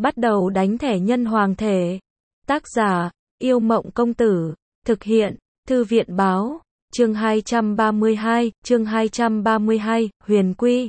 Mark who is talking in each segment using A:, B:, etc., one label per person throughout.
A: Bắt đầu đánh thẻ nhân hoàng thể. Tác giả, Yêu Mộng Công Tử. Thực hiện, Thư viện Báo. Chương 232, Huyền Quy.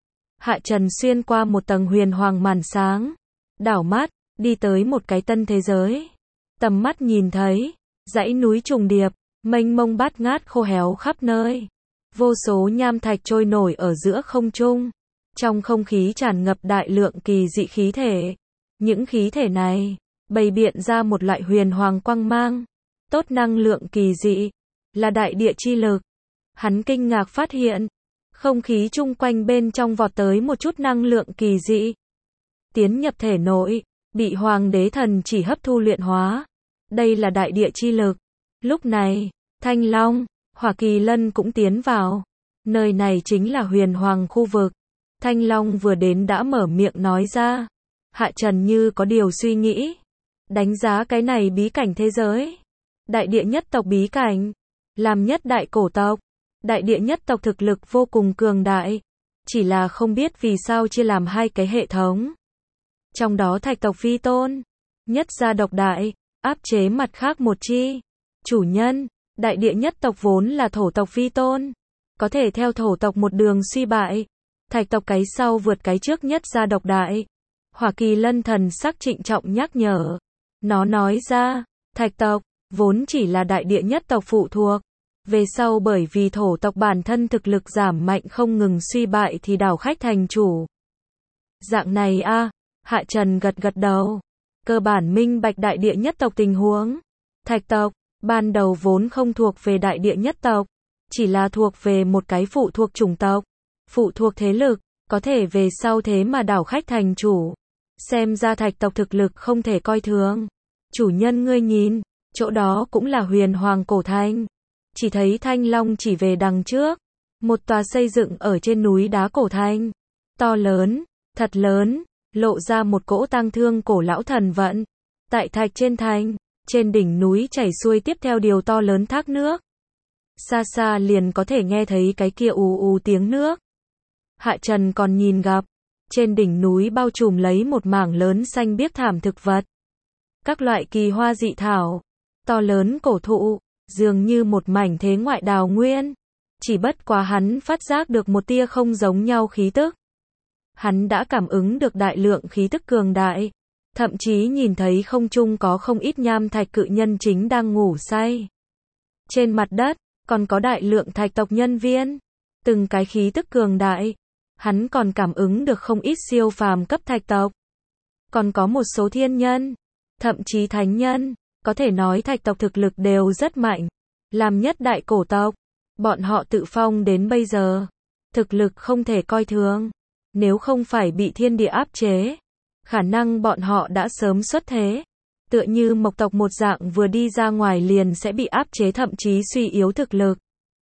A: Hạ Trần xuyên qua một tầng huyền hoàng màn sáng. Đảo mắt, đi tới một cái tân thế giới. Tầm mắt nhìn thấy, dãy núi trùng điệp, mênh mông bát ngát khô héo khắp nơi. Vô số nham thạch trôi nổi ở giữa không trung. Trong không khí tràn ngập đại lượng kỳ dị khí thể. Những khí thể này, bày biện ra một loại huyền hoàng quang mang. Tốt năng lượng kỳ dị, là đại địa chi lực. Hắn kinh ngạc phát hiện, không khí chung quanh bên trong vọt tới một chút năng lượng kỳ dị. Tiến nhập thể nội, bị hoàng đế thần chỉ hấp thu luyện hóa. Đây là đại địa chi lực. Lúc này, Thanh Long, Hỏa Kỳ Lân cũng tiến vào. Nơi này chính là huyền hoàng khu vực. Thanh Long vừa đến đã mở miệng nói ra. Hạ Trần như có điều suy nghĩ. Đánh giá cái này bí cảnh thế giới. Đại địa nhất tộc bí cảnh. Làm nhất đại cổ tộc. Đại địa nhất tộc thực lực vô cùng cường đại. Chỉ là không biết vì sao chia làm hai cái hệ thống. Trong đó thạch tộc vi tôn. Nhất gia độc đại. Áp chế mặt khác một chi. Chủ nhân. Đại địa nhất tộc vốn là thổ tộc vi tôn. Có thể theo thổ tộc một đường suy bại. Thạch tộc cái sau vượt cái trước nhất gia độc đại. Hỏa Kỳ Lân thần sắc trịnh trọng nhắc nhở. Nó nói ra, thạch tộc, vốn chỉ là đại địa nhất tộc phụ thuộc. Về sau bởi vì thổ tộc bản thân thực lực giảm mạnh không ngừng suy bại thì đảo khách thành chủ. Dạng này a, Hạ Trần gật gật đầu. Cơ bản minh bạch đại địa nhất tộc tình huống. Thạch tộc, ban đầu vốn không thuộc về đại địa nhất tộc. Chỉ là thuộc về một cái phụ thuộc chủng tộc. Phụ thuộc thế lực, có thể về sau thế mà đảo khách thành chủ. Xem ra thạch tộc thực lực không thể coi thường. Chủ nhân ngươi nhìn, chỗ đó cũng là huyền hoàng cổ thành. Chỉ thấy Thanh Long chỉ về đằng trước. Một tòa xây dựng ở trên núi đá cổ thành. To lớn, thật lớn, lộ ra một cỗ tang thương cổ lão thần vận. Tại thạch trên thành, trên đỉnh núi chảy xuôi tiếp theo điều to lớn thác nước. Xa xa liền có thể nghe thấy cái kia ù ù tiếng nước. Hạ Trần còn nhìn gặp. Trên đỉnh núi bao trùm lấy một mảng lớn xanh biếc thảm thực vật. Các loại kỳ hoa dị thảo. To lớn cổ thụ. Dường như một mảnh thế ngoại đào nguyên. Chỉ bất quá hắn phát giác được một tia không giống nhau khí tức. Hắn đã cảm ứng được đại lượng khí tức cường đại. Thậm chí nhìn thấy không trung có không ít nham thạch cự nhân chính đang ngủ say. Trên mặt đất, còn có đại lượng thạch tộc nhân viên. Từng cái khí tức cường đại. Hắn còn cảm ứng được không ít siêu phàm cấp thạch tộc. Còn có một số thiên nhân. Thậm chí thánh nhân. Có thể nói thạch tộc thực lực đều rất mạnh. Làm nhất đại cổ tộc. Bọn họ tự phong đến bây giờ. Thực lực không thể coi thường. Nếu không phải bị thiên địa áp chế. Khả năng bọn họ đã sớm xuất thế. Tựa như mộc tộc một dạng vừa đi ra ngoài liền sẽ bị áp chế thậm chí suy yếu thực lực.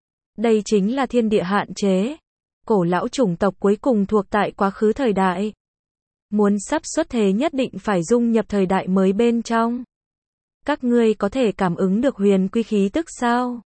A: Đây chính là thiên địa hạn chế. Cổ lão chủng tộc cuối cùng thuộc tại quá khứ thời đại. Muốn sắp xuất thế nhất định phải dung nhập thời đại mới bên trong. Các ngươi có thể cảm ứng được huyền quy khí tức sao?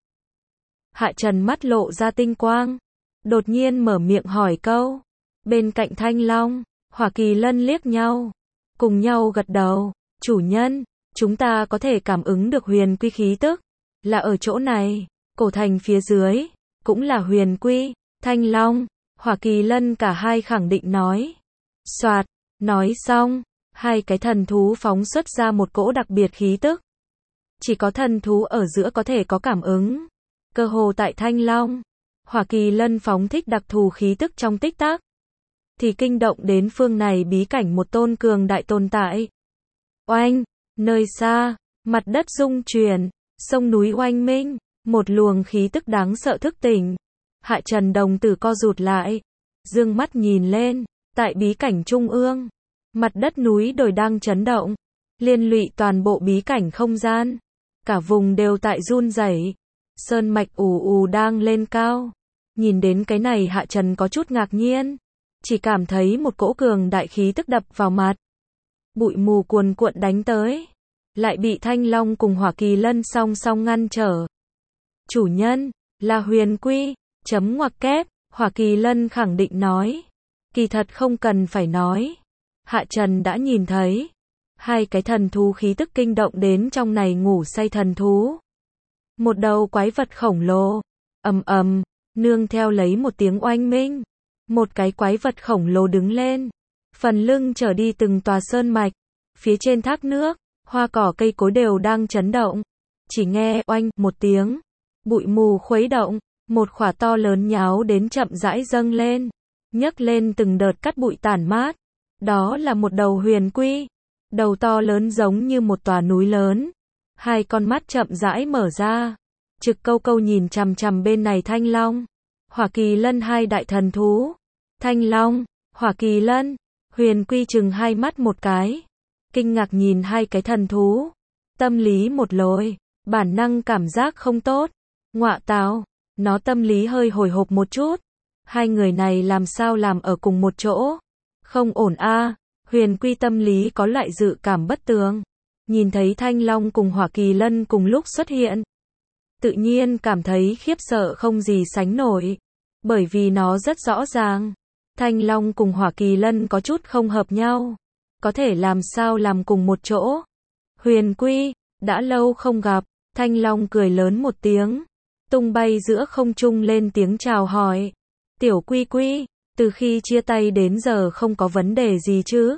A: Hạ Trần mắt lộ ra tinh quang. Đột nhiên mở miệng hỏi câu. Bên cạnh Thanh Long, Hỏa Kỳ Lân liếc nhau. Cùng nhau gật đầu. Chủ nhân, chúng ta có thể cảm ứng được huyền quy khí tức. Là ở chỗ này. Cổ thành phía dưới. Cũng là huyền quy. Thanh Long, Hỏa Kỳ Lân cả hai khẳng định nói. Soạt, nói xong, hai cái thần thú phóng xuất ra một cỗ đặc biệt khí tức. Chỉ có thần thú ở giữa có thể có cảm ứng. Cơ hồ tại Thanh Long, Hỏa Kỳ Lân phóng thích đặc thù khí tức trong tích tắc. Thì kinh động đến phương này bí cảnh một tôn cường đại tồn tại. Oanh, nơi xa, mặt đất rung chuyển, sông núi oanh minh, một luồng khí tức đáng sợ thức tỉnh. Hạ Trần đồng tử co rụt lại, dương mắt nhìn lên, tại bí cảnh trung ương, mặt đất núi đồi đang chấn động, liên lụy toàn bộ bí cảnh không gian, cả vùng đều tại run rẩy, sơn mạch ù ù đang lên cao. Nhìn đến cái này Hạ Trần có chút ngạc nhiên, chỉ cảm thấy một cỗ cường đại khí tức đập vào mặt. Bụi mù cuồn cuộn đánh tới, lại bị Thanh Long cùng Hỏa Kỳ Lân song song ngăn trở. Chủ nhân, là huyền quy. Chấm ngoặc kép, Hỏa Kỳ Lân khẳng định nói. Kỳ thật không cần phải nói. Hạ Trần đã nhìn thấy, Hai cái thần thú khí tức kinh động đến trong này ngủ say thần thú. Một đầu quái vật khổng lồ, ầm ầm, nương theo lấy một tiếng oanh minh. Một cái quái vật khổng lồ đứng lên, phần lưng trở đi từng tòa sơn mạch. Phía trên thác nước, hoa cỏ cây cối đều đang chấn động. Chỉ nghe oanh một tiếng, bụi mù khuấy động, một khỏa to lớn nháo đến chậm rãi dâng lên, nhấc lên từng đợt cát bụi tản mát. Đó là một đầu huyền quy, đầu to lớn giống như một tòa núi lớn. Hai con mắt chậm rãi mở ra, trực câu câu nhìn chằm chằm bên này Thanh Long, Hỏa Kỳ Lân hai đại thần thú. Thanh Long, Hỏa Kỳ Lân, huyền quy chừng hai mắt một cái, kinh ngạc nhìn hai cái thần thú. Tâm lý một lồi, bản năng cảm giác không tốt. Ngọa tào, nó tâm lý hơi hồi hộp một chút. Hai người này làm sao làm ở cùng một chỗ? Không ổn a. Huyền quy tâm lý có loại dự cảm bất tường. Nhìn thấy Thanh Long cùng Hỏa Kỳ Lân cùng lúc xuất hiện, tự nhiên cảm thấy khiếp sợ không gì sánh nổi. Bởi vì nó rất rõ ràng, Thanh Long cùng Hỏa Kỳ Lân có chút không hợp nhau. Có thể làm sao làm cùng một chỗ? Huyền quy, đã lâu không gặp. Thanh Long cười lớn một tiếng, tung bay giữa không trung lên tiếng chào hỏi. Tiểu quy quy, từ khi chia tay đến giờ không có vấn đề gì chứ?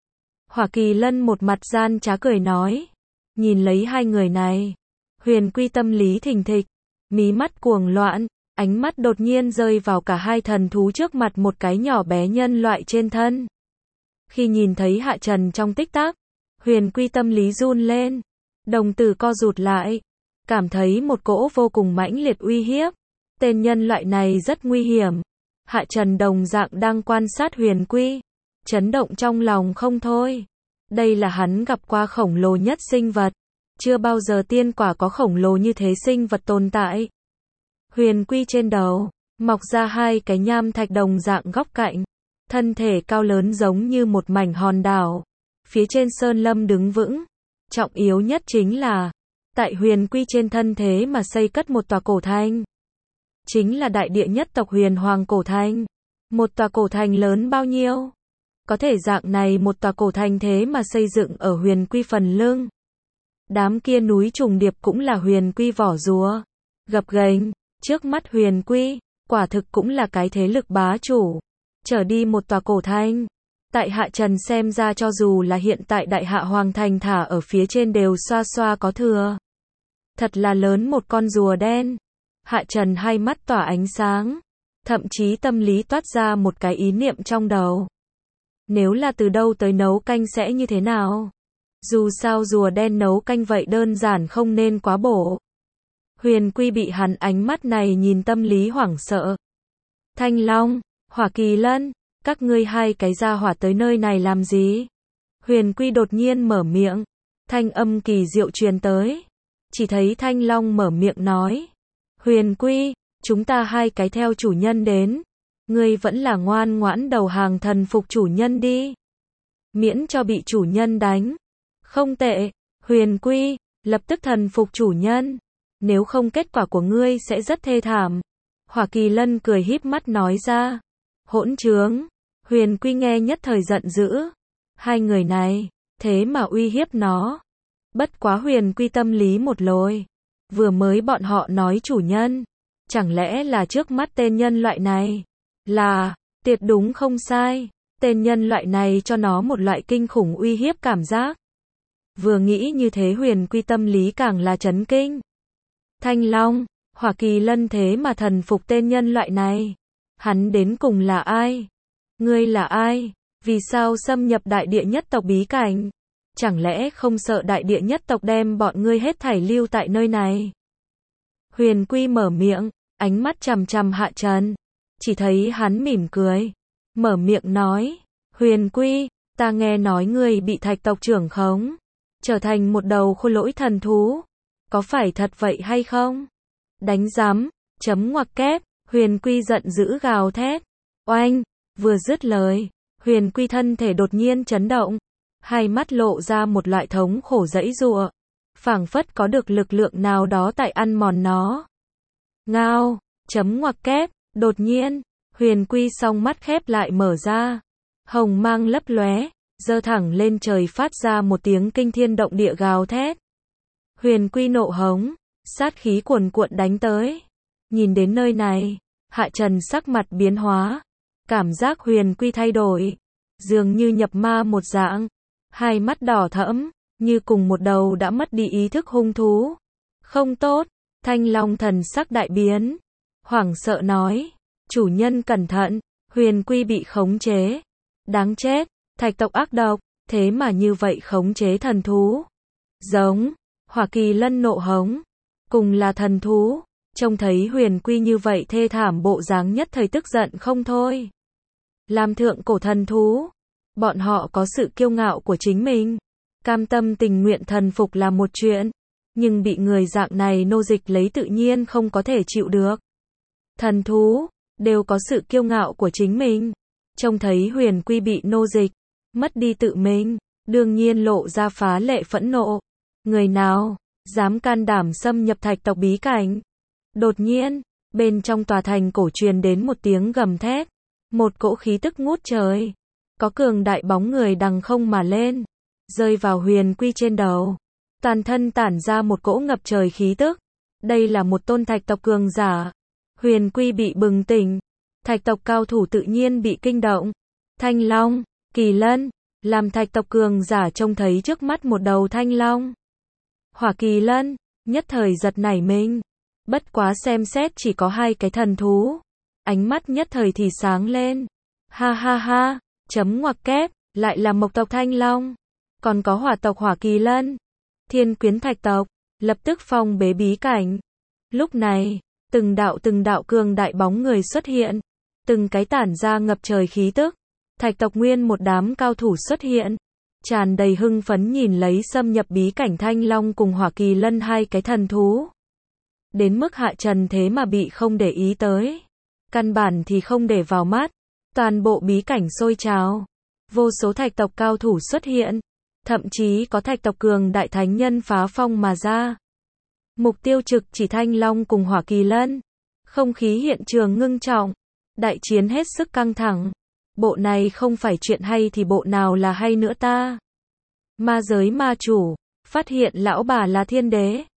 A: Hỏa Kỳ Lân một mặt gian trá cười nói. Nhìn lấy hai người này, huyền quy tâm lý thình thịch, mí mắt cuồng loạn, ánh mắt đột nhiên rơi vào cả hai thần thú trước mặt một cái nhỏ bé nhân loại trên thân. Khi nhìn thấy Hạ Trần trong tích tắc, huyền quy tâm lý run lên, đồng tử co rụt lại, cảm thấy một cỗ vô cùng mãnh liệt uy hiếp. Tên nhân loại này rất nguy hiểm. Hạ Trần đồng dạng đang quan sát huyền quy, chấn động trong lòng không thôi. Đây là hắn gặp qua khổng lồ nhất sinh vật. Chưa bao giờ tiên quả có khổng lồ như thế sinh vật tồn tại. Huyền quy trên đầu, mọc ra hai cái nham thạch đồng dạng góc cạnh. Thân thể cao lớn giống như một mảnh hòn đảo. Phía trên sơn lâm đứng vững. Trọng yếu nhất chính là, tại huyền quy trên thân thế mà xây cất một tòa cổ thành. Chính là đại địa nhất tộc Huyền Hoàng cổ thành. Một tòa cổ thành lớn bao nhiêu? Có thể dạng này một tòa cổ thành thế mà xây dựng ở huyền quy phần lưng. Đám kia núi trùng điệp cũng là huyền quy vỏ rùa. Gập ghềnh, trước mắt huyền quy, quả thực cũng là cái thế lực bá chủ. Trở đi một tòa cổ thành. Tại Hạ Trần xem ra cho dù là hiện tại Đại Hạ Hoàng thành thả ở phía trên đều xoa xoa có thừa. Thật là lớn một con rùa đen. Hạ Trần hai mắt tỏa ánh sáng, thậm chí tâm lý toát ra một cái ý niệm trong đầu. Nếu là từ đâu tới nấu canh sẽ như thế nào? Dù sao rùa đen nấu canh vậy đơn giản không nên quá bổ. Huyền quy bị hắn ánh mắt này nhìn tâm lý hoảng sợ. Thanh Long, Hỏa Kỳ Lân, các ngươi hai cái gia hỏa tới nơi này làm gì? Huyền quy đột nhiên mở miệng, thanh âm kỳ diệu truyền tới. Chỉ thấy Thanh Long mở miệng nói. Huyền quy, chúng ta hai cái theo chủ nhân đến. Ngươi vẫn là ngoan ngoãn đầu hàng thần phục chủ nhân đi. Miễn cho bị chủ nhân đánh. Không tệ, huyền quy, lập tức thần phục chủ nhân. Nếu không kết quả của ngươi sẽ rất thê thảm. Hỏa Kỳ Lân cười híp mắt nói ra. Hỗn trướng. Huyền quy nghe nhất thời giận dữ. Hai người này, thế mà uy hiếp nó. Bất quá huyền quy tâm lý một lồi. Vừa mới bọn họ nói chủ nhân. Chẳng lẽ là trước mắt tên nhân loại này? Là, tuyệt đúng không sai. Tên nhân loại này cho nó một loại kinh khủng uy hiếp cảm giác. Vừa nghĩ như thế huyền quy tâm lý càng là chấn kinh. Thanh Long, Hỏa Kỳ Lân thế mà thần phục tên nhân loại này. Hắn đến cùng là ai? Ngươi là ai? Vì sao xâm nhập đại địa nhất tộc bí cảnh? Chẳng lẽ không sợ đại địa nhất tộc đem bọn ngươi hết thảy lưu tại nơi này? Huyền quy mở miệng, ánh mắt chằm chằm Hạ Trần. Chỉ thấy hắn mỉm cười, mở miệng nói. Huyền quy, ta nghe nói ngươi bị thạch tộc trưởng khống, trở thành một đầu khôi lỗi thần thú. Có phải thật vậy hay không? Đánh giám, chấm ngoặc kép, huyền quy giận dữ gào thét. Oanh, vừa dứt lời, huyền quy thân thể đột nhiên chấn động. Hai mắt lộ ra một loại thống khổ giãy giụa, phảng phất có được lực lượng nào đó tại ăn mòn nó. Ngao, chấm ngoặc kép, đột nhiên, huyền quy song mắt khép lại mở ra, hồng mang lấp lóe, giơ thẳng lên trời phát ra một tiếng kinh thiên động địa gào thét. Huyền Quy nộ hống, sát khí cuồn cuộn đánh tới. Nhìn đến nơi này, Hạ Trần sắc mặt biến hóa, cảm giác Huyền Quy thay đổi, dường như nhập ma một dạng, hai mắt đỏ thẫm, như cùng một đầu đã mất đi ý thức hung thú. Không tốt, Thanh Long thần sắc đại biến, hoảng sợ nói, chủ nhân cẩn thận, Huyền Quy bị khống chế. Đáng chết, thạch tộc ác độc, thế mà như vậy khống chế thần thú. Giống, Hỏa Kỳ Lân nộ hống, cùng là thần thú, trông thấy Huyền Quy như vậy thê thảm bộ dáng nhất thời tức giận không thôi. Làm thượng cổ thần thú, bọn họ có sự kiêu ngạo của chính mình, cam tâm tình nguyện thần phục là một chuyện, nhưng bị người dạng này nô dịch lấy tự nhiên không có thể chịu được. Thần thú, đều có sự kiêu ngạo của chính mình, trông thấy Huyền Quy bị nô dịch, mất đi tự mình, đương nhiên lộ ra phá lệ phẫn nộ. Người nào dám can đảm xâm nhập thạch tộc bí cảnh? Đột nhiên, bên trong tòa thành cổ truyền đến một tiếng gầm thét, một cỗ khí tức ngút trời, có cường đại bóng người đằng không mà lên, rơi vào Huyền Quy trên đầu, toàn thân tản ra một cỗ ngập trời khí tức. Đây là một tôn thạch tộc cường giả. Huyền Quy bị bừng tỉnh, thạch tộc cao thủ tự nhiên bị kinh động. Thanh Long, Kỳ Lân, làm thạch tộc cường giả trông thấy trước mắt một đầu thanh long, Hỏa Kỳ Lân, nhất thời giật nảy mình. Bất quá xem xét chỉ có hai cái thần thú, ánh mắt nhất thời thì sáng lên. Ha ha ha, chấm ngoặc kép, lại là mộc tộc thanh long, còn có hỏa tộc Hỏa Kỳ Lân. Thiên Quyến thạch tộc, lập tức phong bế bí cảnh. Lúc này, từng đạo cường đại bóng người xuất hiện, từng cái tản ra ngập trời khí tức. Thạch tộc nguyên một đám cao thủ xuất hiện, tràn đầy hưng phấn nhìn lấy xâm nhập bí cảnh Thanh Long cùng Hỏa Kỳ Lân hai cái thần thú. Đến mức Hạ Trần thế mà bị không để ý tới, căn bản thì không để vào mắt. Toàn bộ bí cảnh sôi trào, vô số thạch tộc cao thủ xuất hiện, thậm chí có thạch tộc cường đại thánh nhân phá phong mà ra. Mục tiêu trực chỉ Thanh Long cùng Hỏa Kỳ Lân. Không khí hiện trường ngưng trọng, đại chiến hết sức căng thẳng. Bộ này không phải chuyện hay thì bộ nào là hay nữa ta? Ma giới ma chủ, phát hiện lão bà là thiên đế.